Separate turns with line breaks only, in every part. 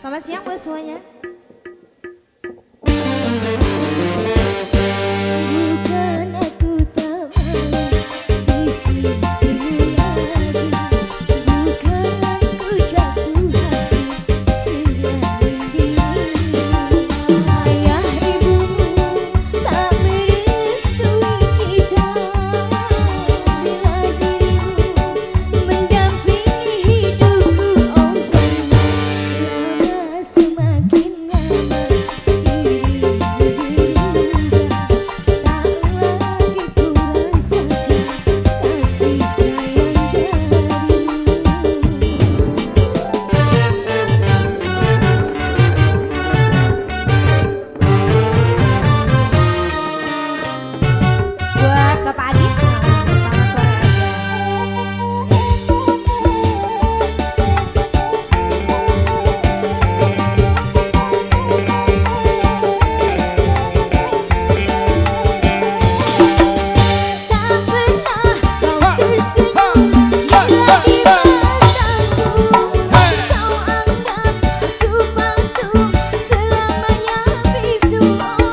Selamat siang buat semuanya. Bukan aku tak mau di sisimu lagi, bukan aku jatuh hati selain dirimu. Ayah ibumu tak merestui kita bila dirimu mendampingi hidupku. Oh sayang, lama semakin lama dirimu berubah, tak lagi ku rasakan kasih sayang darimu. Buat Bapak Adi, selamat sore aja. Tak pernah kau tersenyum bila di mataku, kau anggap aku patuh selamanya bisu.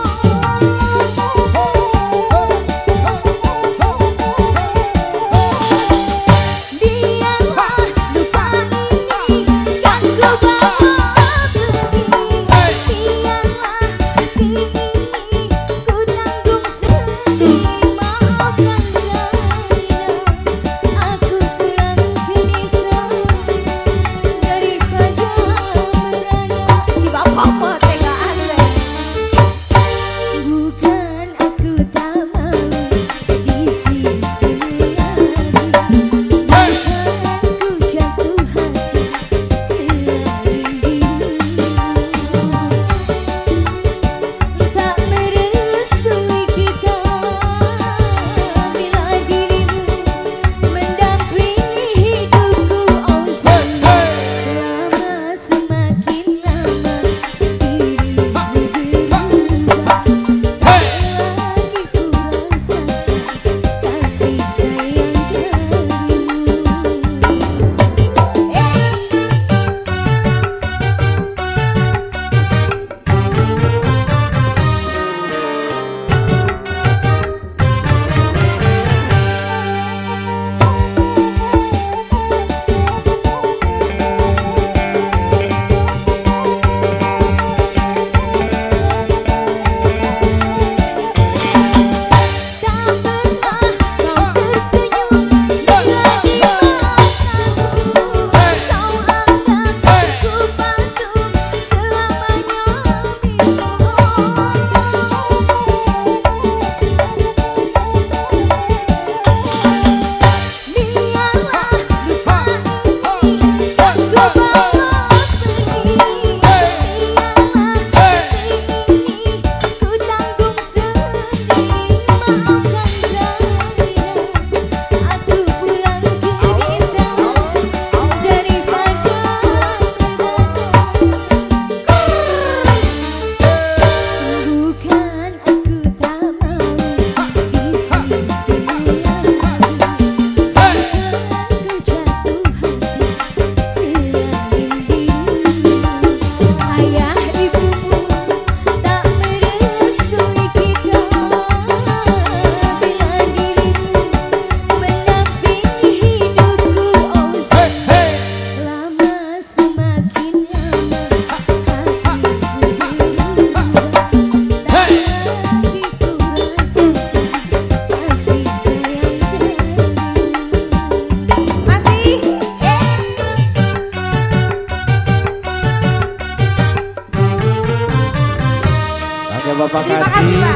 Biarlah lupa ini kan ku bawa pergi, biarlah hati ini ku tanggung sendiri. Maafkan Zainab, aku pulang ke desa daripada merana. Si bapak mah tegaan deh. Bukan aku tak mau di sisimu lagi, bukan aku jatuh hati selain dirimu. Tak merestui kita bila dirimu mendampingi hidupku. Oh sayang, lama semakin lama dirimu berubah, tak lagi ku rasakan kasih sayang darimu. Tak pernah kau tersenyum bila di mataku, kau anggap aku patuh selamanya bisu. Biarlah lupa ini kan ku bawa pergi, biarlah hati ini ku tanggung sendiri. Maafkan Zainab, aku pulang ke desa daripada merana. Bukan aku tak mau di sisimu lagi, bukan aku jatuh hati selain dirimu. Ayah ibumu tak merestui kita bila dirimu mendampingi hidupku. Oh sayang, lama semakin lama hatiku berubah, tak lagi ku rasakan kasih sayang darimu. Masih
Oke Bapak
terima kasih
Kasih.